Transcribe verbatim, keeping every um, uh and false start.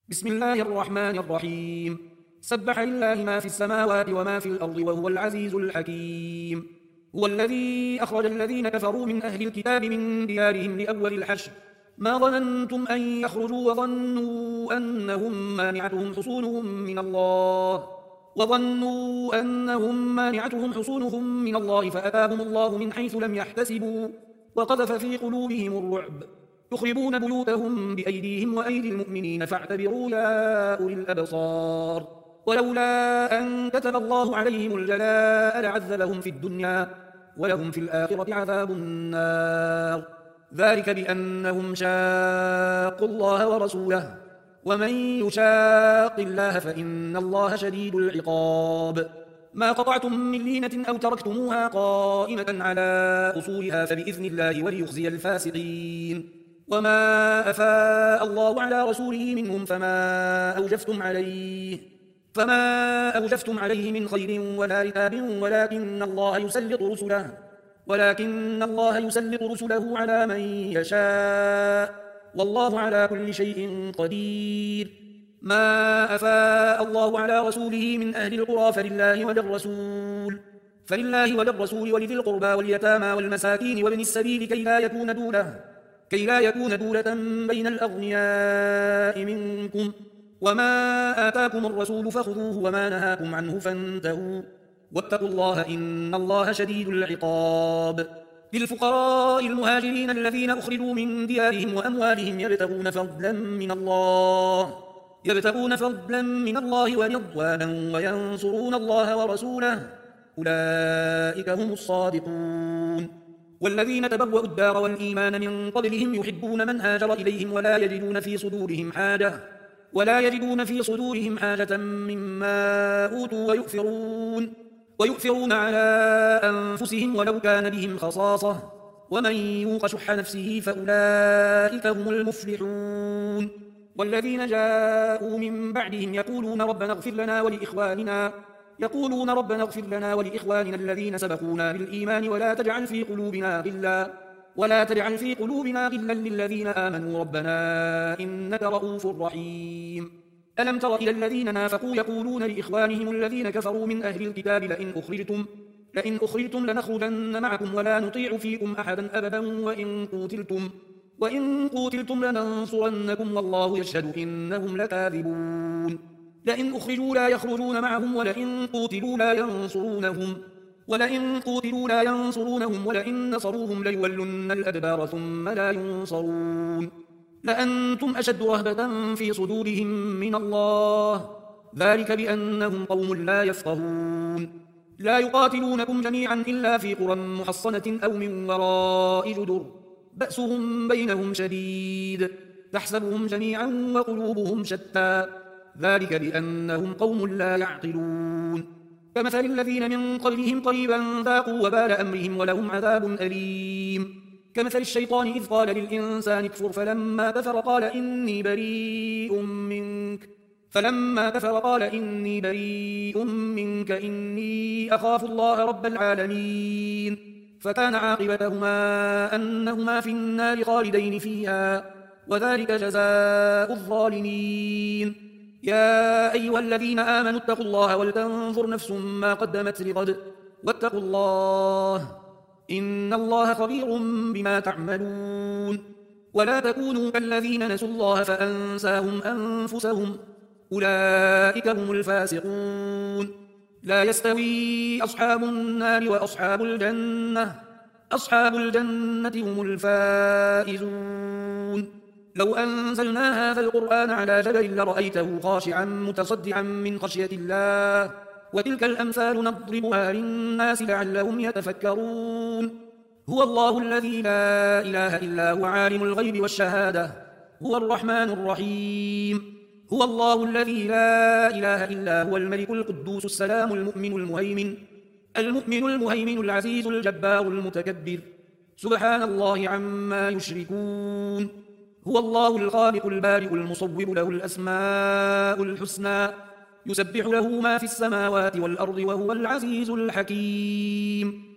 بسم الله الرحمن الرحيم. سبح لله ما في السماوات وما في الأرض وهو العزيز الحكيم. هو الذي أخرج الذين كفروا من أهل الكتاب من ديارهم لأول الحشر ما ظننتم أن يخرجوا وظنوا أنهم مانعتهم حصونهم من الله وظنوا أنهم مانعتهم حصونهم من الله فأتاهم الله من حيث لم يحتسبوا وقذف في قلوبهم الرعب يخربون بيوتهم بأيديهم وأيدي المؤمنين فاعتبروا يا أولي الأبصار. ولولا أن كتب الله عليهم الجلاء لعذبهم في الدنيا ولهم في الآخرة عذاب النار ذلك بأنهم شاقوا الله ورسوله ومن يشاق الله فإن الله شديد العقاب. ما قطعتم من لينة أو تركتموها قائمة على أصولها فبإذن الله وليخزي الفاسقين. وما أفاء الله على رسوله منهم فما أوجفتم عليه فما أوجفتم عليه من خير ولا ركاب ولكن الله يسلط رسله ولكن الله يسلط رسله على من يشاء والله على كل شيء قدير. ما أفاء الله على رسوله من أهل القرى فلله وللرسول فلله وللرسول ولذي القربى واليتامى والمساكين وابن السبيل كي لا يكون دولة كي لا يكون دولة بين الأغنياء منكم وما آتاكم الرسول فخذوه وما نهاكم عنه فانتهوا واتقوا الله إن الله شديد العقاب. للفقراء المهاجرين الذين أخرجوا من ديارهم وأموالهم يبتغون فضلا من الله يبتغون فضلا من الله ورضوانا وينصرون الله ورسوله أولئك هم الصادقون. والذين تبوأوا الدار والإيمان من قبلهم يحبون من هاجر إليهم ولا يجدون في صدورهم حاجة ولا يجدون في صدورهم حاجة مما أوتوا ويؤثرون ويؤثرون على أنفسهم ولو كان بهم خصاصة ومن يوق شح نفسه فأولئك هم المفلحون. والذين جاءوا من بعدهم يقولون ربنا اغفر لنا ولإخواننا يقولون ربنا اغفر لنا ولإخواننا الذين سبقونا بالإيمان ولا تجعل في قلوبنا غلا ولا تجعل في قلوبنا غلا للذين آمنوا ربنا إنك رؤوف رحيم. ألم تر إلى الذين نافقوا يقولون لإخوانهم الذين كفروا من أهل الكتاب لئن أخرجتم لئن أخرجتم لنخرجن معكم ولا نطيع فيكم أحدا أبدا وإن قوتلتم وإن قوتلتم لننصرنكم والله يشهد إنهم لكاذبون. لئن أخرجوا لا يخرجون معهم ولئن قوتلوا لا ينصرونهم ولئن قوتلوا لا ينصرونهم ولئن نصروهم ليولن الأدبار ثم لا ينصرون. لأنتم أشد رهبة في صدورهم من الله ذلك بأنهم قوم لا يفقهون. لا يقاتلونكم جميعا إلا في قرى محصنة أو من وراء جدر بأسهم بينهم شديد تحسبهم جميعا وقلوبهم شتى ذلك بأنهم قوم لا يعقلون. كمثل الذين من قبلهم قريبا ذاقوا وبال أمرهم ولهم عذاب أليم. كمثل الشيطان إذ قال للإنسان اكفر فلما كفر قال إني بريء منك فلما كفر قال إني بريء منك إني أخاف الله رب العالمين فكان عاقبتهما أنهما في النار خالدين فيها وذلك جزاء الظالمين. يا أيها الذين آمنوا اتقوا الله ولتنظر نفس ما قدمت لغد واتقوا الله إن الله خبير بما تعملون. ولا تكونوا كالذين نسوا الله فأنساهم أنفسهم أولئك هم الفاسقون. لا يستوي أصحاب النار وأصحاب الجنة أصحاب الجنة هم الفائزون. لو أنزلنا هذا القرآن على جبل لرأيته خاشعا متصدعا من خشية الله وتلك الأمثال نضربها للناس لعلهم يتفكرون. هو الله الذي لا إله إلا هو عالم الغيب والشهادة هو الرحمن الرحيم. هو الله الذي لا إله إلا هو الملك القدوس السلام المؤمن المهيمن المؤمن المهيمن العزيز الجبار المتكبر سبحان الله عما يشركون. هو الله الخالق البارئ المصور له الأسماء الحسنى يسبح له ما في السماوات والأرض وهو العزيز الحكيم.